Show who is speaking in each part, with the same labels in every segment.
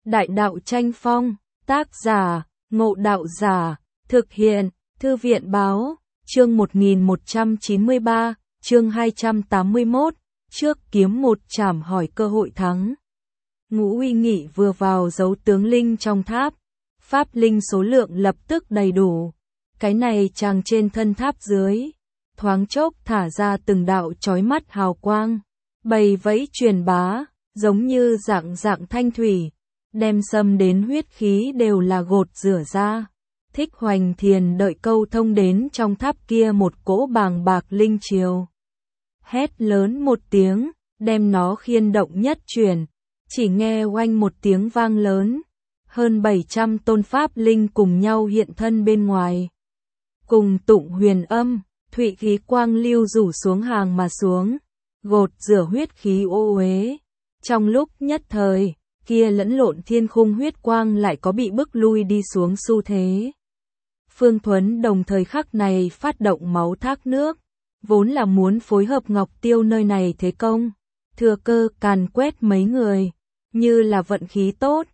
Speaker 1: Đại đạo tranh phong, tác giả, Ngộ Đạo Giả, thực hiện, Thư viện báo, chương 1193, chương 281, trước kiếm một chảm hỏi cơ hội thắng. Ngũ Uy Nghị vừa vào giấu tướng linh trong tháp, pháp linh số lượng lập tức đầy đủ. Cái này chàng trên thân tháp dưới, thoáng chốc thả ra từng đạo chói mắt hào quang, bầy vẫy truyền bá, giống như dạng thanh thủy, đem xâm đến huyết khí đều là gột rửa ra. Thích Hoành Thiền đợi câu thông đến trong tháp kia một cỗ bàng bạc linh triều. Hét lớn một tiếng, đem nó khiên động nhất chuyển, chỉ nghe oanh một tiếng vang lớn, hơn 700 tôn pháp linh cùng nhau hiện thân bên ngoài. Cùng tụng huyền âm, thụy khí quang lưu rủ xuống hàng mà xuống, gột rửa huyết khí ô uế. Trong lúc nhất thời, kia lẫn lộn thiên khung huyết quang lại có bị bức lui đi xuống xu thế. Phương Thuấn đồng thời khắc này phát động máu thác nước, vốn là muốn phối hợp Ngọc Tiêu nơi này thế công, thừa cơ càn quét mấy người, như là vận khí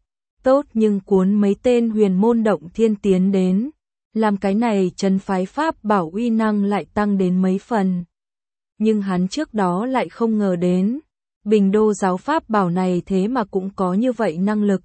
Speaker 1: tốt nhưng cuốn mấy tên huyền môn động thiên tiến đến, làm cái này trấn phái pháp bảo uy năng lại tăng đến mấy phần. Nhưng hắn trước đó lại không ngờ đến, Bình Đô giáo pháp bảo này thế mà cũng có như vậy năng lực.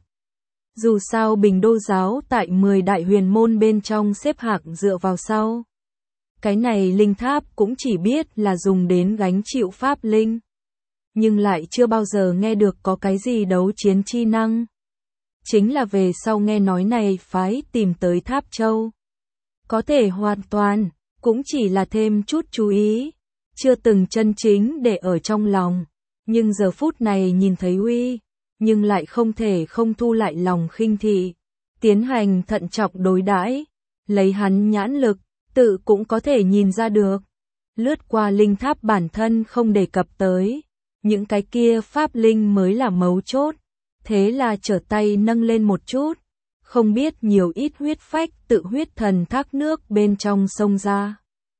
Speaker 1: Dù sao Bình Đô giáo tại 10 đại huyền môn bên trong xếp hạng dựa vào sau. Cái này linh tháp cũng chỉ biết là dùng đến gánh chịu pháp linh, nhưng lại chưa bao giờ nghe được có cái gì đấu chiến chi năng. Chính là về sau nghe nói này phái tìm tới Tháp Châu. Có thể hoàn toàn, cũng chỉ là thêm chút chú ý, chưa từng chân chính để ở trong lòng. Nhưng giờ phút này nhìn thấy uy, nhưng lại không thể không thu lại lòng khinh thị, tiến hành thận trọng đối đãi, lấy hắn nhãn lực, tự cũng có thể nhìn ra được. Lướt qua linh tháp bản thân không đề cập tới, những cái kia pháp linh mới là mấu chốt, thế là trở tay nâng lên một chút, không biết nhiều ít huyết phách tự huyết thần thác nước bên trong sông ra.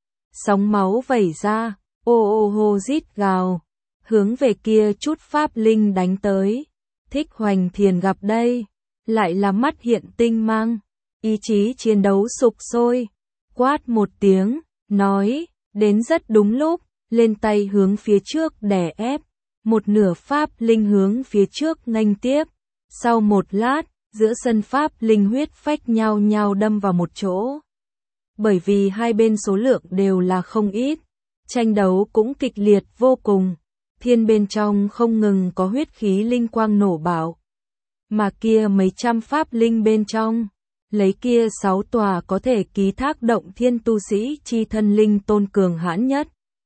Speaker 1: Sóng máu vẩy ra, ô hô rít gào, hướng về kia chút pháp linh đánh tới. Thích Hoành Thiền gặp đây, lại là mắt hiện tinh mang, ý chí chiến đấu sục sôi, quát một tiếng, nói, đến rất đúng lúc, lên tay hướng phía trước đè ép, một nửa pháp linh hướng phía trước nghênh tiếp. Sau một lát, giữa sân pháp linh huyết phách nhau nhau đâm vào một chỗ. Bởi vì hai bên số lượng đều là không ít, tranh đấu cũng kịch liệt vô cùng. Thiên bên trong không ngừng có huyết khí linh quang nổ bạo, mà kia mấy trăm pháp linh bên trong, lấy kia 6 tòa có thể ký thác động thiên tu sĩ chi thân linh tôn cường hãn nhất.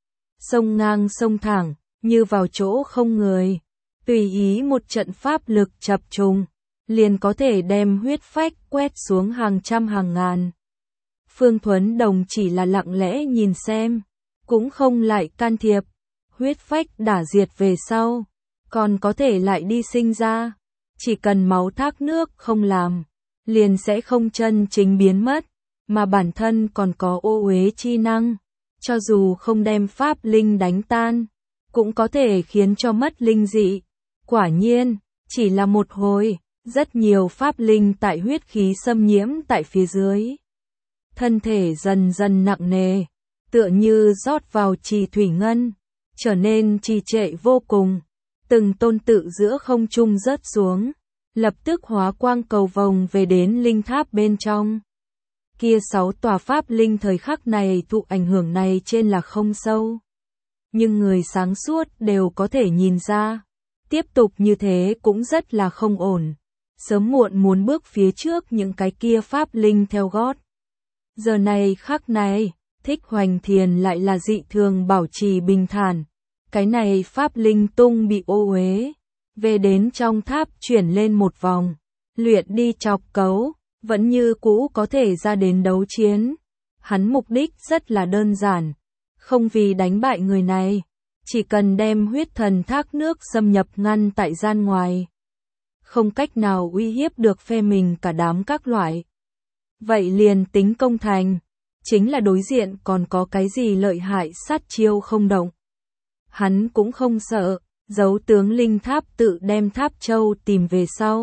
Speaker 1: Sông ngang sông thẳng, như vào chỗ không người, tùy ý một trận pháp lực chập trùng, liền có thể đem huyết phách quét xuống hàng trăm hàng ngàn. Phương Thuấn Đồng chỉ là lặng lẽ nhìn xem, cũng không lại can thiệp. Huyết phách đả diệt về sau, còn có thể lại đi sinh ra, chỉ cần máu thác nước không làm, liền sẽ không chân chính biến mất, mà bản thân còn có ô uế chi năng, cho dù không đem pháp linh đánh tan, cũng có thể khiến cho mất linh dị. Quả nhiên, chỉ là một hồi, rất nhiều pháp linh tại huyết khí xâm nhiễm tại phía dưới. Thân thể dần dần nặng nề, tựa như rót vào trì thủy ngân, trở nên trì trệ vô cùng, từng tôn tự giữa không trung rớt xuống, lập tức hóa quang cầu vồng về đến linh tháp bên trong. Kia 6 tòa pháp linh thời khắc này thụ ảnh hưởng này trên là không sâu, nhưng người sáng suốt đều có thể nhìn ra, tiếp tục như thế cũng rất là không ổn, sớm muộn muốn bước phía trước những cái kia pháp linh theo gót. Giờ này khắc này, Thích Hoành Thiền lại là dị thường bảo trì bình thản. Cái này pháp linh tung bị ô uế, về đến trong tháp chuyển lên một vòng, luyện đi chọc cấu, vẫn như cũ có thể ra đến đấu chiến. Hắn mục đích rất là đơn giản, không vì đánh bại người này, chỉ cần đem huyết thần thác nước xâm nhập ngăn tại gian ngoài. Không cách nào uy hiếp được phe mình cả đám các loại. Vậy liền tính công thành, chính là đối diện còn có cái gì lợi hại sát chiêu không động. Hắn cũng không sợ, giấu tướng linh tháp tự đem Tháp Châu tìm về sau,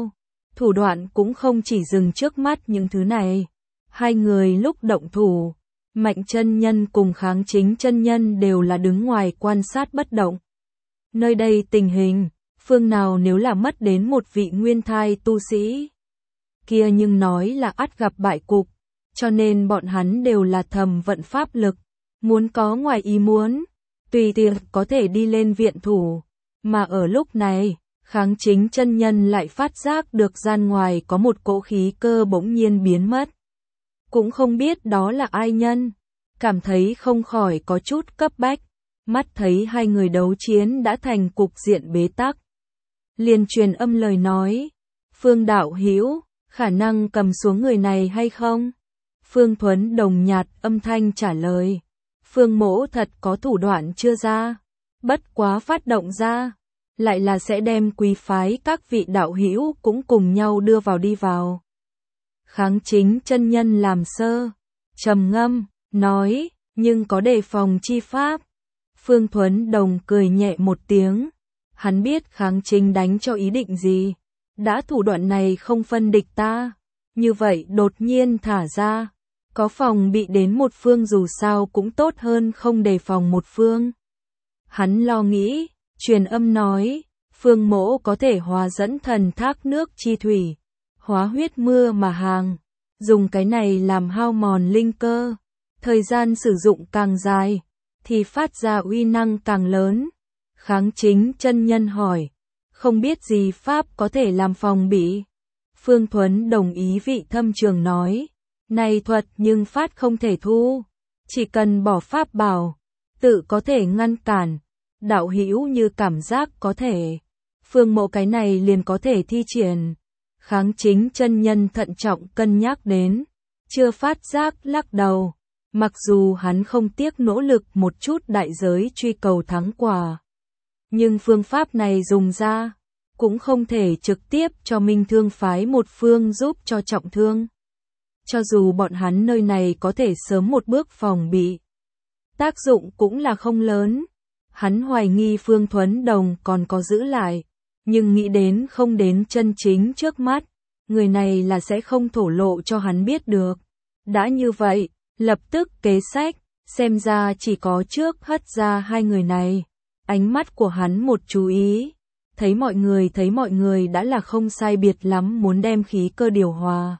Speaker 1: Thủ đoạn cũng không chỉ dừng trước mắt những thứ này. Hai người lúc động thủ, Mạnh chân nhân cùng Kháng Chính chân nhân đều là đứng ngoài quan sát bất động. Nơi đây tình hình, phương nào nếu là mất đến một vị nguyên thai tu sĩ kia nhưng nói là ắt gặp bại cục, cho nên bọn hắn đều là thầm vận pháp lực, muốn có ngoài ý muốn, tùy tiện có thể đi lên viện thủ, mà ở lúc này, Kháng Chính chân nhân lại phát giác được gian ngoài có một cỗ khí cơ bỗng nhiên biến mất. Cũng không biết đó là ai nhân, cảm thấy không khỏi có chút cấp bách, mắt thấy hai người đấu chiến đã thành cục diện bế tắc. Liền truyền âm lời nói, Phương đạo hữu, khả năng cầm xuống người này hay không? Phương Thuấn Đồng nhạt âm thanh trả lời, Phương mỗ thật có thủ đoạn chưa ra, bất quá phát động ra, lại là sẽ đem quý phái các vị đạo hữu cũng cùng nhau đưa vào đi vào. Kháng Chính chân nhân làm sơ, trầm ngâm, nói, nhưng có đề phòng chi pháp. Phương Thuấn Đồng cười nhẹ một tiếng, hắn biết Kháng Chính đánh cho ý định gì, đã thủ đoạn này không phân địch ta, như vậy đột nhiên thả ra, có phòng bị đến một phương dù sao cũng tốt hơn không đề phòng một phương. Hắn lo nghĩ, truyền âm nói, Phương mỗ có thể hóa dẫn thần thác nước chi thủy, hóa huyết mưa mà hàng, dùng cái này làm hao mòn linh cơ, thời gian sử dụng càng dài, thì phát ra uy năng càng lớn. Kháng Chính chân nhân hỏi, không biết gì pháp có thể làm phòng bị. Phương Thuấn đồng ý vị thâm trường nói, này thuật nhưng phát không thể thu, chỉ cần bỏ pháp bảo, tự có thể ngăn cản, đạo hữu như cảm giác có thể, Phương mộ cái này liền có thể thi triển. Kháng Chính chân nhân thận trọng cân nhắc đến, chưa phát giác lắc đầu, mặc dù hắn không tiếc nỗ lực một chút đại giới truy cầu thắng quả. Nhưng phương pháp này dùng ra, cũng không thể trực tiếp cho Minh Thương phái một phương giúp cho trọng thương. Cho dù bọn hắn nơi này có thể sớm một bước phòng bị, tác dụng cũng là không lớn. Hắn hoài nghi Phương Thuấn Đồng còn có giữ lại, nhưng nghĩ đến không đến chân chính trước mắt, người này là sẽ không thổ lộ cho hắn biết được. Đã như vậy, lập tức kế sách, xem ra chỉ có trước hất ra hai người này. Ánh mắt của hắn một chú ý, thấy mọi người đã là không sai biệt lắm muốn đem khí cơ điều hòa.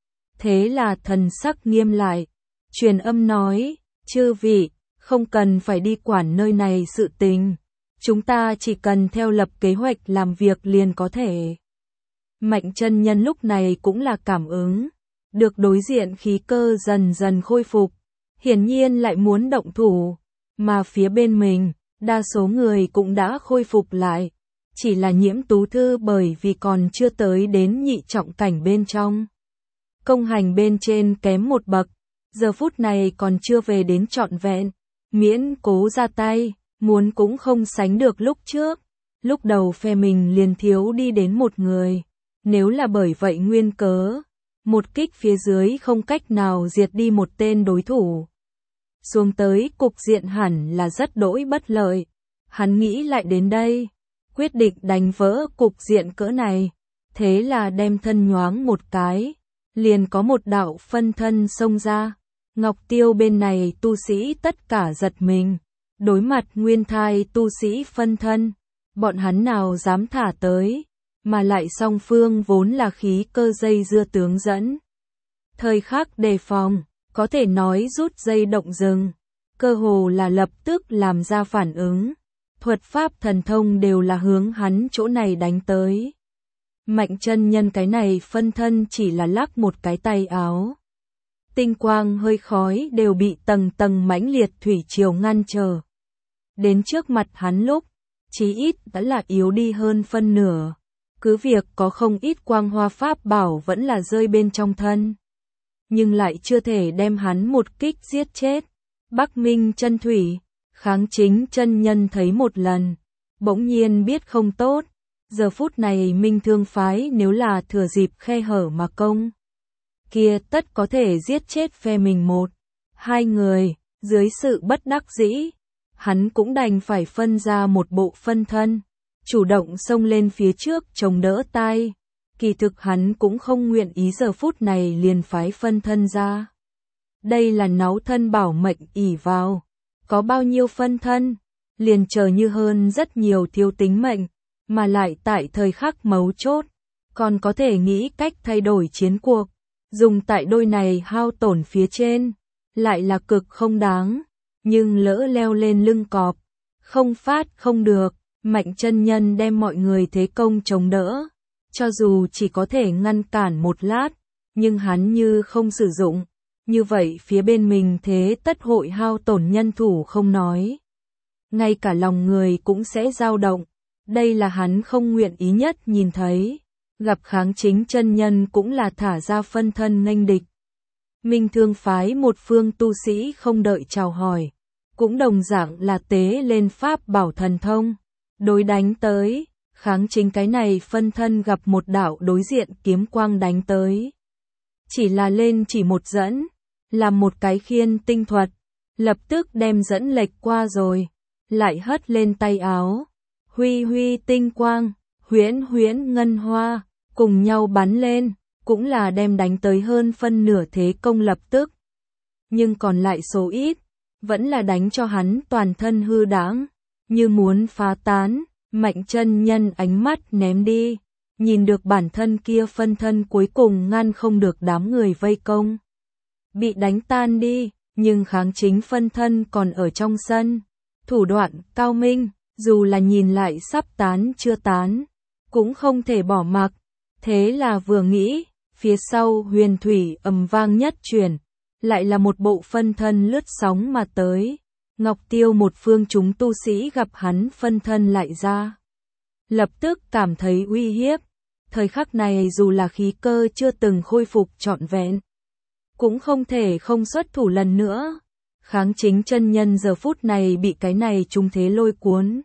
Speaker 1: Thế là thần sắc nghiêm lại, truyền âm nói, chư vị, không cần phải đi quản nơi này sự tình, chúng ta chỉ cần theo lập kế hoạch làm việc liền có thể. Mạnh chân nhân lúc này cũng là cảm ứng, được đối diện khí cơ dần dần khôi phục, hiển nhiên lại muốn động thủ, mà phía bên mình, đa số người cũng đã khôi phục lại, chỉ là Nhiễm Tú Thư bởi vì còn chưa tới đến nhị trọng cảnh bên trong. Công hành bên trên kém một bậc, giờ phút này còn chưa về đến trọn vẹn, miễn cố ra tay, muốn cũng không sánh được lúc trước, lúc đầu phe mình liền thiếu đi đến một người, nếu là bởi vậy nguyên cớ, một kích phía dưới không cách nào diệt đi một tên đối thủ. Xuống tới cục diện hẳn là rất đỗi bất lợi, hắn nghĩ lại đến đây, quyết định đánh vỡ cục diện cỡ này, thế là đem thân nhoáng một cái, liền có một đạo phân thân xông ra. Ngọc Tiêu bên này tu sĩ tất cả giật mình, đối mặt nguyên thai tu sĩ phân thân, bọn hắn nào dám thả tới, mà lại song phương vốn là khí cơ dây dưa tướng dẫn. Thời khắc đề phòng, có thể nói rút dây động rừng, cơ hồ là lập tức làm ra phản ứng, thuật pháp thần thông đều là hướng hắn chỗ này đánh tới. Mạnh chân nhân cái này phân thân chỉ là lắc một cái tay áo. Tinh quang hơi khói đều bị tầng tầng mãnh liệt thủy triều ngăn trở. Đến trước mặt hắn lúc, chí ít đã là yếu đi hơn phân nửa. Cứ việc có không ít quang hoa pháp bảo vẫn là rơi bên trong thân. Nhưng lại chưa thể đem hắn một kích giết chết. Bắc Minh chân thủy, Kháng Chính chân nhân thấy một lần. Bỗng nhiên biết không tốt. Giờ phút này Minh Thương phái nếu là thừa dịp khe hở mà công, kia tất có thể giết chết phe mình một, hai người, dưới sự bất đắc dĩ, hắn cũng đành phải phân ra một bộ phân thân, chủ động xông lên phía trước chống đỡ tay, kỳ thực hắn cũng không nguyện ý giờ phút này liền phái phân thân ra. Đây là náu thân bảo mệnh ỷ vào, có bao nhiêu phân thân, liền chờ như hơn rất nhiều thiếu tính mệnh, mà lại tại thời khắc mấu chốt, còn có thể nghĩ cách thay đổi chiến cuộc, dùng tại đôi này hao tổn phía trên, lại là cực không đáng, nhưng lỡ leo lên lưng cọp, không phát không được, Mạnh chân nhân đem mọi người thế công chống đỡ, cho dù chỉ có thể ngăn cản một lát, nhưng hắn như không sử dụng, như vậy phía bên mình thế tất hội hao tổn nhân thủ không nói. Ngay cả lòng người cũng sẽ dao động, đây là hắn không nguyện ý nhất nhìn thấy, gặp Kháng Chính chân nhân cũng là thả ra phân thân nghênh địch. Minh Thương phái một phương tu sĩ không đợi chào hỏi, cũng đồng dạng là tế lên pháp bảo thần thông, đối đánh tới, Kháng Chính cái này phân thân gặp một đạo đối diện kiếm quang đánh tới. Chỉ là lên chỉ một dẫn, làm một cái khiên tinh thuật, lập tức đem dẫn lệch qua rồi, lại hất lên tay áo, huy huy tinh quang, huyễn huyễn ngân hoa, cùng nhau bắn lên, cũng là đem đánh tới hơn phân nửa thế công lập tức. Nhưng còn lại số ít, vẫn là đánh cho hắn toàn thân hư đãng, như muốn phá tán, Mạnh chân nhân ánh mắt ném đi, nhìn được bản thân kia phân thân cuối cùng ngăn không được đám người vây công. Bị đánh tan đi, nhưng Kháng Chính phân thân còn ở trong sân, thủ đoạn cao minh, dù là nhìn lại sắp tán chưa tán, cũng không thể bỏ mặc. Thế là vừa nghĩ, phía sau huyền thủy ầm vang nhất chuyển, lại là một bộ phân thân lướt sóng mà tới. Ngọc Tiêu một phương chúng tu sĩ gặp hắn phân thân lại ra, lập tức cảm thấy uy hiếp. Thời khắc này dù là khí cơ chưa từng khôi phục trọn vẹn, cũng không thể không xuất thủ lần nữa. Kháng Chính chân nhân giờ phút này bị cái này trung thế lôi cuốn,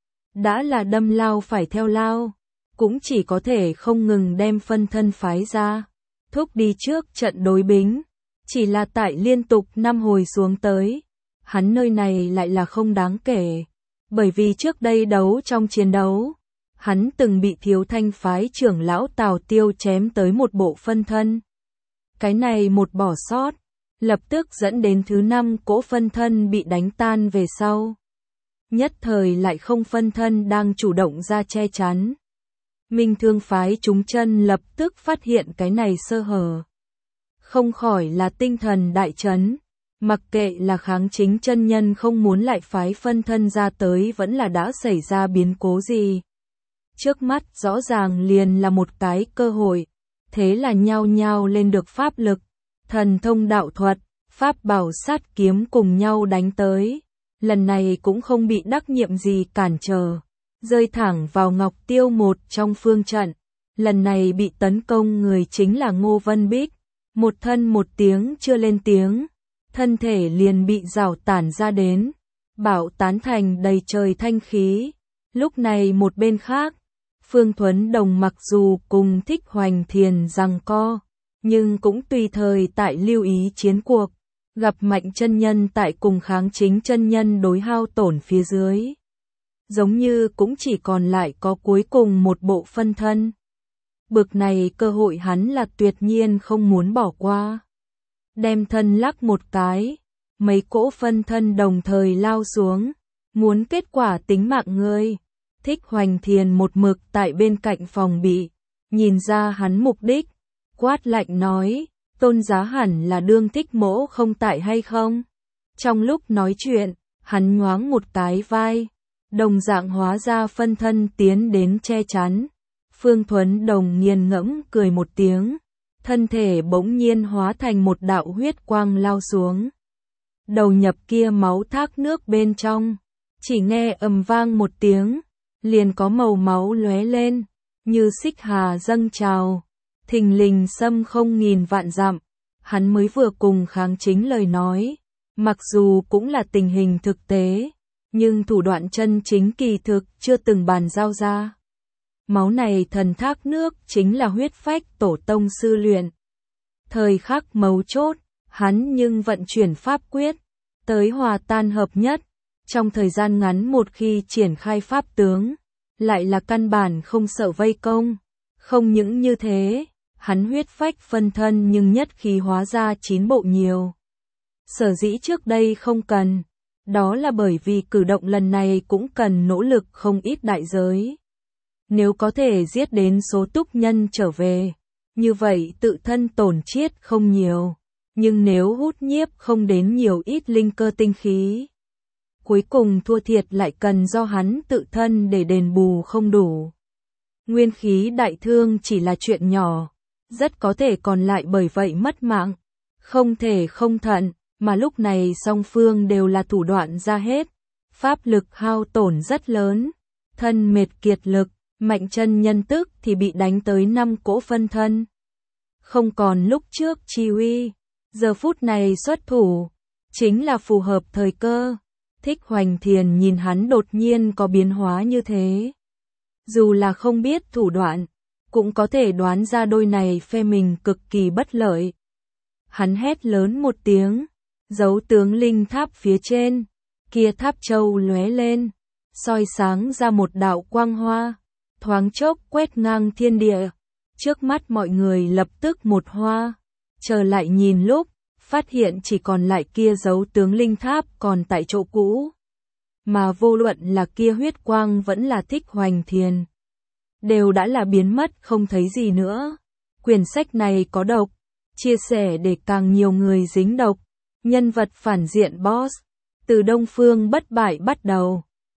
Speaker 1: đã là đâm lao phải theo lao, cũng chỉ có thể không ngừng đem phân thân phái ra, thúc đi trước trận đối bính. Chỉ là tại liên tục 5 hồi xuống tới, hắn nơi này lại là không đáng kể, bởi vì trước đây đấu trong chiến đấu, hắn từng bị Thiếu Thanh phái trưởng lão Tào Tiêu chém tới một bộ phân thân. Cái này một bỏ sót, lập tức dẫn đến thứ 5 cỗ phân thân bị đánh tan về sau. Nhất thời lại không phân thân đang chủ động ra che chắn. Minh Thương phái chúng chân lập tức phát hiện cái này sơ hở, không khỏi là tinh thần đại chấn, mặc kệ là Kháng Chính chân nhân không muốn lại phái phân thân ra tới vẫn là đã xảy ra biến cố gì. Trước mắt rõ ràng liền là một cái cơ hội, thế là nhao nhao lên được pháp lực, thần thông đạo thuật, pháp bảo sát kiếm cùng nhau đánh tới. Lần này cũng không bị đắc nhiệm gì cản trở, rơi thẳng vào Ngọc Tiêu một trong phương trận. Lần này bị tấn công người chính là Ngô Vân Bích, một thân một tiếng chưa lên tiếng, thân thể liền bị rào tản ra đến, bảo tán thành đầy trời thanh khí. Lúc này một bên khác, Phương Thuấn Đồng mặc dù cùng Thích Hoành Thiền giằng co, nhưng cũng tùy thời tại lưu ý chiến cuộc, gặp Mạnh chân nhân tại cùng Kháng Chính chân nhân đối hao tổn phía dưới. Giống như cũng chỉ còn lại có cuối cùng một bộ phân thân. Bực này cơ hội hắn là tuyệt nhiên không muốn bỏ qua. Đem thân lắc một cái, mấy cỗ phân thân đồng thời lao xuống, muốn kết quả tính mạng ngươi. Thích Hoành Thiền một mực tại bên cạnh phòng bị, nhìn ra hắn mục đích, quát lạnh nói, Tôn giá hẳn là đương Thích mỗ không tại hay không? Trong lúc nói chuyện, hắn nhoáng một cái vai, đồng dạng hóa ra phân thân tiến đến che chắn. Phương Thuấn Đồng nghiền ngẫm cười một tiếng, thân thể bỗng nhiên hóa thành một đạo huyết quang lao xuống. Đầu nhập kia máu thác nước bên trong, chỉ nghe ầm vang một tiếng, liền có màu máu lóe lên, như xích hà dâng trào, thình lình xâm không nghìn vạn dặm. Hắn mới vừa cùng Kháng Chính lời nói, mặc dù cũng là tình hình thực tế, nhưng thủ đoạn chân chính kỳ thực chưa từng bàn giao ra. Máu này thần thác nước chính là huyết phách tổ tông sư luyện. Thời khắc mấu chốt, hắn nhưng vận chuyển pháp quyết, tới hòa tan hợp nhất, trong thời gian ngắn một khi triển khai pháp tướng, lại là căn bản không sợ vây công, Không những như thế, hắn huyết phách phân thân nhưng nhất khí hóa ra 9 bộ nhiều. Sở dĩ trước đây không cần, đó là bởi vì cử động lần này cũng cần nỗ lực không ít đại giới. Nếu có thể giết đến số túc nhân trở về, như vậy tự thân tổn chiết không nhiều, nhưng nếu hút nhiếp không đến nhiều ít linh cơ tinh khí, cuối cùng thua thiệt lại cần do hắn tự thân để đền bù không đủ. Nguyên khí đại thương chỉ là chuyện nhỏ, rất có thể còn lại bởi vậy mất mạng, không thể không thận, mà lúc này song phương đều là thủ đoạn ra hết, pháp lực hao tổn rất lớn, thân mệt kiệt lực, Mạnh Chân Nhân tức thì bị đánh tới 5 cỗ phân thân. Không còn lúc trước chi uy, giờ phút này xuất thủ, chính là phù hợp thời cơ. Thích Hoành Thiền nhìn hắn đột nhiên có biến hóa như thế. Dù là không biết thủ đoạn, cũng có thể đoán ra đôi này phe mình cực kỳ bất lợi. Hắn hét lớn một tiếng, dấu tướng linh tháp phía trên, kia tháp châu lóe lên, soi sáng ra một đạo quang hoa, thoáng chốc quét ngang thiên địa. Trước mắt mọi người lập tức một hoa, trở lại nhìn lúc, phát hiện chỉ còn lại kia dấu tướng linh tháp còn tại chỗ cũ. Mà vô luận là kia huyết quang vẫn là Thích Hoành Thiền, đều đã là biến mất không thấy gì nữa. Quyển sách này có độc, chia sẻ để càng nhiều người dính độc. Nhân vật phản diện boss, từ Đông Phương Bất Bại bắt đầu.